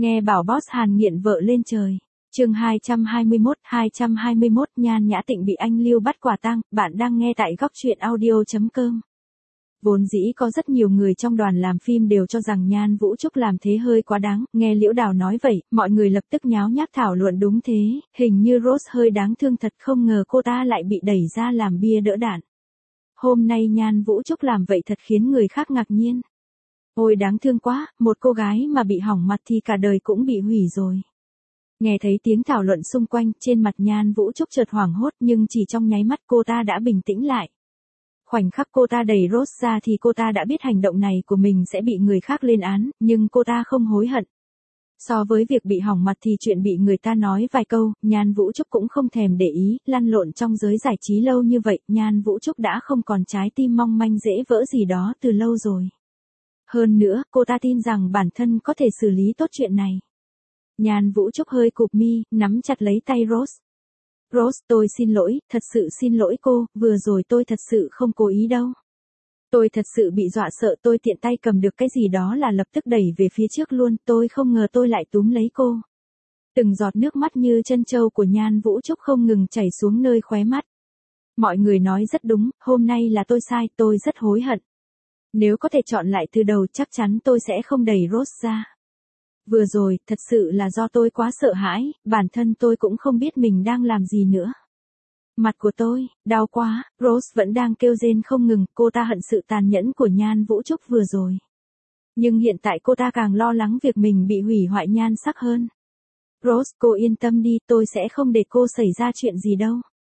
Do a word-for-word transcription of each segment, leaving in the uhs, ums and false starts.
Nghe bảo boss Hàn nghiện vợ lên trời. Chương hai trăm hai mươi mốt, hai trăm hai mươi mốt Nhan Nhã Tịnh bị anh Lưu bắt quả tang, bạn đang nghe tại góc truyện audio chấm com. Vốn dĩ có rất nhiều người trong đoàn làm phim đều cho rằng Nhan Vũ Trúc làm thế hơi quá đáng, nghe Liễu Đào nói vậy, mọi người lập tức nháo nhác thảo luận đúng thế, hình như Rose hơi đáng thương thật, không ngờ cô ta lại bị đẩy ra làm bia đỡ đạn. Hôm nay Nhan Vũ Trúc làm vậy thật khiến người khác ngạc nhiên. Ôi đáng thương quá, một cô gái mà bị hỏng mặt thì cả đời cũng bị hủy rồi. Nghe thấy tiếng thảo luận xung quanh, trên mặt Nhan Vũ Trúc chợt hoảng hốt nhưng chỉ trong nháy mắt cô ta đã bình tĩnh lại. Khoảnh khắc cô ta đẩy Rose ra thì cô ta đã biết hành động này của mình sẽ bị người khác lên án, nhưng cô ta không hối hận. So với việc bị hỏng mặt thì chuyện bị người ta nói vài câu, Nhan Vũ Trúc cũng không thèm để ý, lăn lộn trong giới giải trí lâu như vậy, Nhan Vũ Trúc đã không còn trái tim mong manh dễ vỡ gì đó từ lâu rồi. Hơn nữa, cô ta tin rằng bản thân có thể xử lý tốt chuyện này. Nhan Vũ Trúc hơi cụp mi, nắm chặt lấy tay Rose. Rose, tôi xin lỗi, thật sự xin lỗi cô, vừa rồi tôi thật sự không cố ý đâu. Tôi thật sự bị dọa sợ, tôi tiện tay cầm được cái gì đó là lập tức đẩy về phía trước luôn, tôi không ngờ tôi lại túm lấy cô. Từng giọt nước mắt như chân trâu của Nhan Vũ Trúc không ngừng chảy xuống nơi khóe mắt. Mọi người nói rất đúng, hôm nay là tôi sai, tôi rất hối hận. Nếu có thể chọn lại từ đầu chắc chắn tôi sẽ không đẩy Rose ra. Vừa rồi, thật sự là do tôi quá sợ hãi, bản thân tôi cũng không biết mình đang làm gì nữa. Mặt của tôi, đau quá, Rose vẫn đang kêu rên không ngừng, cô ta hận sự tàn nhẫn của Nhan Vũ Trúc vừa rồi. Nhưng hiện tại cô ta càng lo lắng việc mình bị hủy hoại nhan sắc hơn. Rose, cô yên tâm đi, tôi sẽ không để cô xảy ra chuyện gì đâu.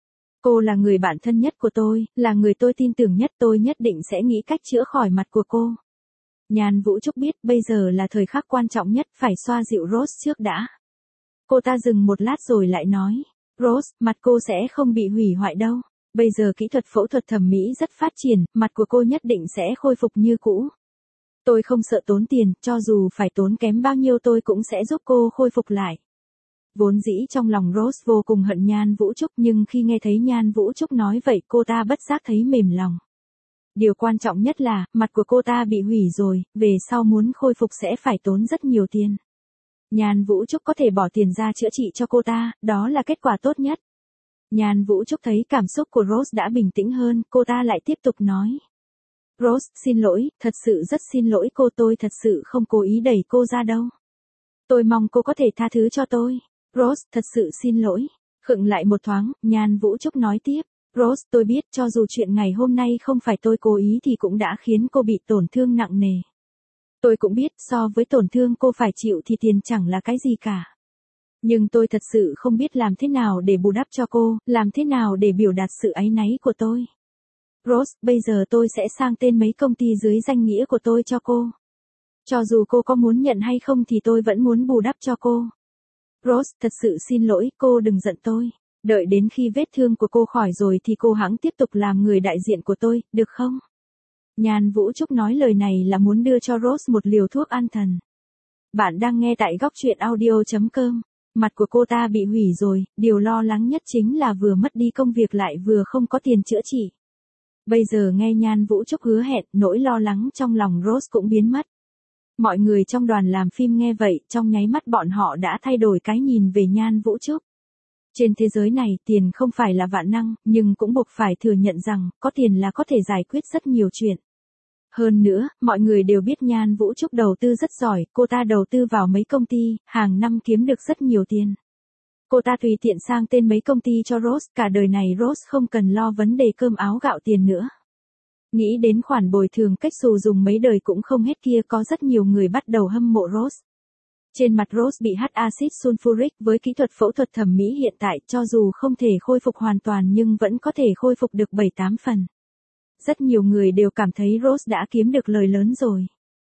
Cô là người bạn thân nhất của tôi, là người tôi tin tưởng nhất, tôi nhất định sẽ nghĩ cách chữa khỏi mặt của cô. Nhan Vũ Trúc biết bây giờ là thời khắc quan trọng nhất, phải xoa dịu Rose trước đã. Cô ta dừng một lát rồi lại nói, Rose, mặt cô sẽ không bị hủy hoại đâu. Bây giờ kỹ thuật phẫu thuật thẩm mỹ rất phát triển, mặt của cô nhất định sẽ khôi phục như cũ. Tôi không sợ tốn tiền, cho dù phải tốn kém bao nhiêu tôi cũng sẽ giúp cô khôi phục lại. Vốn dĩ trong lòng Rose vô cùng hận Nhan Vũ Trúc nhưng khi nghe thấy Nhan Vũ Trúc nói vậy cô ta bất giác thấy mềm lòng. Điều quan trọng nhất là, mặt của cô ta bị hủy rồi, về sau muốn khôi phục sẽ phải tốn rất nhiều tiền. Nhan Vũ Trúc có thể bỏ tiền ra chữa trị cho cô ta, đó là kết quả tốt nhất. Nhan Vũ Trúc thấy cảm xúc của Rose đã bình tĩnh hơn, cô ta lại tiếp tục nói. Rose, xin lỗi, thật sự rất xin lỗi cô, tôi thật sự không cố ý đẩy cô ra đâu. Tôi mong cô có thể tha thứ cho tôi. Rose, thật sự xin lỗi. Khựng lại một thoáng, Nhan Vũ Trúc nói tiếp. Rose, tôi biết cho dù chuyện ngày hôm nay không phải tôi cố ý thì cũng đã khiến cô bị tổn thương nặng nề. Tôi cũng biết so với tổn thương cô phải chịu thì tiền chẳng là cái gì cả. Nhưng tôi thật sự không biết làm thế nào để bù đắp cho cô, làm thế nào để biểu đạt sự áy náy của tôi. Rose, bây giờ tôi sẽ sang tên mấy công ty dưới danh nghĩa của tôi cho cô. Cho dù cô có muốn nhận hay không thì tôi vẫn muốn bù đắp cho cô. Rose, thật sự xin lỗi, cô đừng giận tôi. Đợi đến khi vết thương của cô khỏi rồi thì cô hẵng tiếp tục làm người đại diện của tôi, được không? Nhan Vũ Trúc nói lời này là muốn đưa cho Rose một liều thuốc an thần. Bạn đang nghe tại góc truyện audio chấm com. Mặt của cô ta bị hủy rồi, điều lo lắng nhất chính là vừa mất đi công việc lại vừa không có tiền chữa trị. Bây giờ nghe Nhan Vũ Trúc hứa hẹn, nỗi lo lắng trong lòng Rose cũng biến mất. Mọi người trong đoàn làm phim nghe vậy, trong nháy mắt bọn họ đã thay đổi cái nhìn về Nhan Vũ Trúc. Trên thế giới này, tiền không phải là vạn năng, nhưng cũng buộc phải thừa nhận rằng, có tiền là có thể giải quyết rất nhiều chuyện. Hơn nữa, mọi người đều biết Nhan Vũ Trúc đầu tư rất giỏi, cô ta đầu tư vào mấy công ty, hàng năm kiếm được rất nhiều tiền. Cô ta tùy tiện sang tên mấy công ty cho Rose, cả đời này Rose không cần lo vấn đề cơm áo gạo tiền nữa. Nghĩ đến khoản bồi thường cách xù dùng mấy đời cũng không hết kia, có rất nhiều người bắt đầu hâm mộ Rose. Trên mặt Rose bị hắt axit sulfuric, với kỹ thuật phẫu thuật thẩm mỹ hiện tại cho dù không thể khôi phục hoàn toàn nhưng vẫn có thể khôi phục được bảy tám phần. Rất nhiều người đều cảm thấy Rose đã kiếm được lời lớn rồi.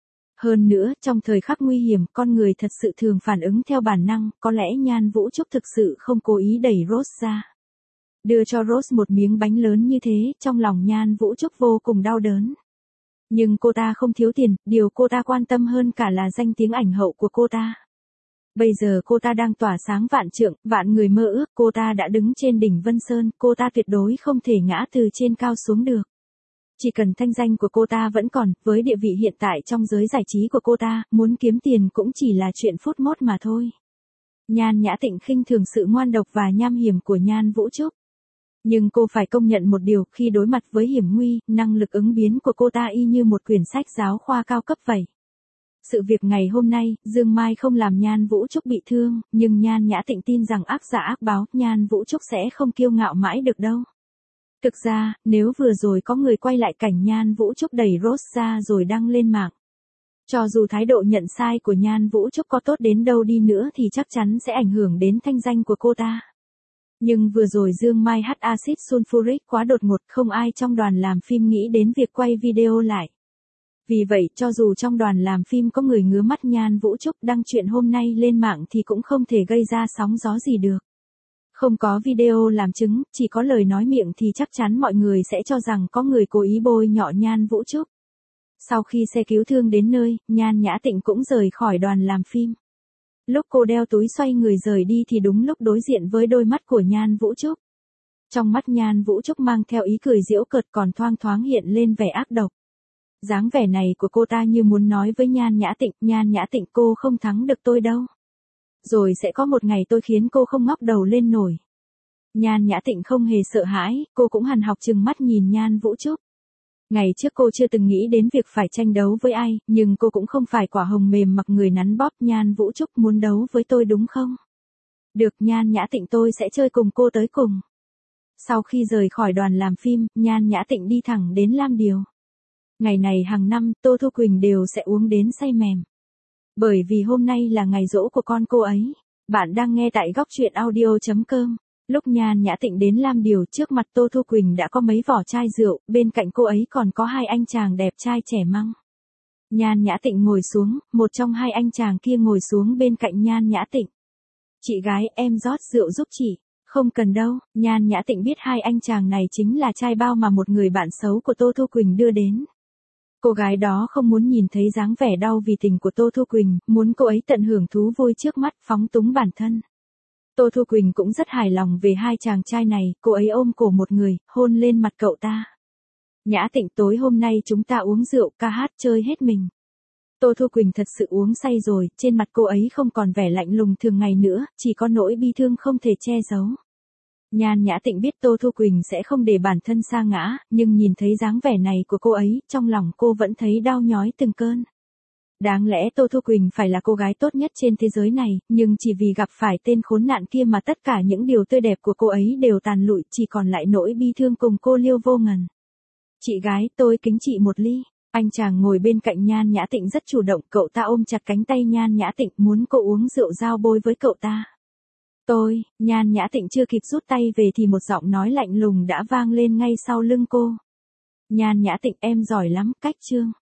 Hơn nữa, trong thời khắc nguy hiểm, con người thật sự thường phản ứng theo bản năng, có lẽ Nhan Vũ Trúc thực sự không cố ý đẩy Rose ra. Đưa cho Rose một miếng bánh lớn như thế, trong lòng Nhan Vũ Trúc vô cùng đau đớn. Nhưng cô ta không thiếu tiền, điều cô ta quan tâm hơn cả là danh tiếng ảnh hậu của cô ta. Bây giờ cô ta đang tỏa sáng vạn trượng, vạn người mơ ước, cô ta đã đứng trên đỉnh Vân Sơn, cô ta tuyệt đối không thể ngã từ trên cao xuống được. Chỉ cần thanh danh của cô ta vẫn còn, với địa vị hiện tại trong giới giải trí của cô ta, muốn kiếm tiền cũng chỉ là chuyện phút mốt mà thôi. Nhan Nhã Tịnh khinh thường sự ngoan độc và nham hiểm của Nhan Vũ Trúc. Nhưng cô phải công nhận một điều, khi đối mặt với hiểm nguy, năng lực ứng biến của cô ta y như một quyển sách giáo khoa cao cấp vậy. Sự việc ngày hôm nay, Dương Mai không làm Nhan Vũ Trúc bị thương, nhưng Nhan Nhã Tịnh tin rằng ác giả ác báo, Nhan Vũ Trúc sẽ không kiêu ngạo mãi được đâu. Thực ra, nếu vừa rồi có người quay lại cảnh Nhan Vũ Trúc đẩy Rose ra rồi đăng lên mạng, cho dù thái độ nhận sai của Nhan Vũ Trúc có tốt đến đâu đi nữa thì chắc chắn sẽ ảnh hưởng đến thanh danh của cô ta. Nhưng vừa rồi Dương Mai hắt axit sulfuric quá đột ngột, không ai trong đoàn làm phim nghĩ đến việc quay video lại. Vì vậy, cho dù trong đoàn làm phim có người ngứa mắt Nhan Vũ Trúc đăng chuyện hôm nay lên mạng thì cũng không thể gây ra sóng gió gì được. Không có video làm chứng, chỉ có lời nói miệng thì chắc chắn mọi người sẽ cho rằng có người cố ý bôi nhọ Nhan Vũ Trúc. Sau khi xe cứu thương đến nơi, Nhan Nhã Tịnh cũng rời khỏi đoàn làm phim. Lúc cô đeo túi xoay người rời đi thì đúng lúc đối diện với đôi mắt của Nhan Vũ Trúc. Trong mắt Nhan Vũ Trúc mang theo ý cười giễu cợt còn thoang thoáng hiện lên vẻ ác độc. Dáng vẻ này của cô ta như muốn nói với Nhan Nhã Tịnh, Nhan Nhã Tịnh cô không thắng được tôi đâu. Rồi sẽ có một ngày tôi khiến cô không ngóc đầu lên nổi. Nhan Nhã Tịnh không hề sợ hãi, cô cũng hằn học trừng mắt nhìn Nhan Vũ Trúc. Ngày trước cô chưa từng nghĩ đến việc phải tranh đấu với ai, nhưng cô cũng không phải quả hồng mềm mặc người nắn bóp. Nhan Vũ Trúc muốn đấu với tôi đúng không? Được, Nhan Nhã Tịnh tôi sẽ chơi cùng cô tới cùng. Sau khi rời khỏi đoàn làm phim, Nhan Nhã Tịnh đi thẳng đến Lam Điều. Ngày này hàng năm, Tô Thu Quỳnh đều sẽ uống đến say mềm. Bởi vì hôm nay là ngày giỗ của con cô ấy. Bạn đang nghe tại góc truyện audio chấm com. Lúc Nhan Nhã Tịnh đến Lam Điều, trước mặt Tô Thu Quỳnh đã có mấy vỏ chai rượu, bên cạnh cô ấy còn có hai anh chàng đẹp trai trẻ măng. Nhan Nhã Tịnh ngồi xuống, một trong hai anh chàng kia ngồi xuống bên cạnh Nhan Nhã Tịnh. Chị gái, em rót rượu giúp chị. Không cần đâu, Nhan Nhã Tịnh biết hai anh chàng này chính là trai bao mà một người bạn xấu của Tô Thu Quỳnh đưa đến. Cô gái đó không muốn nhìn thấy dáng vẻ đau vì tình của Tô Thu Quỳnh, muốn cô ấy tận hưởng thú vui trước mắt, phóng túng bản thân. Tô Thu Quỳnh cũng rất hài lòng về hai chàng trai này, cô ấy ôm cổ một người, hôn lên mặt cậu ta. Nhã Tịnh, tối hôm nay chúng ta uống rượu, ca hát, chơi hết mình. Tô Thu Quỳnh thật sự uống say rồi, trên mặt cô ấy không còn vẻ lạnh lùng thường ngày nữa, chỉ có nỗi bi thương không thể che giấu. Nhan Nhã Tịnh biết Tô Thu Quỳnh sẽ không để bản thân sa ngã, nhưng nhìn thấy dáng vẻ này của cô ấy, trong lòng cô vẫn thấy đau nhói từng cơn. Đáng lẽ Tô Thu Quỳnh phải là cô gái tốt nhất trên thế giới này, nhưng chỉ vì gặp phải tên khốn nạn kia mà tất cả những điều tươi đẹp của cô ấy đều tàn lụi, chỉ còn lại nỗi bi thương cùng cô liêu vô ngần. Chị gái, tôi kính chị một ly. Anh chàng ngồi bên cạnh Nhan Nhã Tịnh rất chủ động, cậu ta ôm chặt cánh tay Nhan Nhã Tịnh, muốn cô uống rượu giao bôi với cậu ta. Tôi, Nhan Nhã Tịnh chưa kịp rút tay về thì một giọng nói lạnh lùng đã vang lên ngay sau lưng cô. Nhan Nhã Tịnh, em giỏi lắm, cách chương.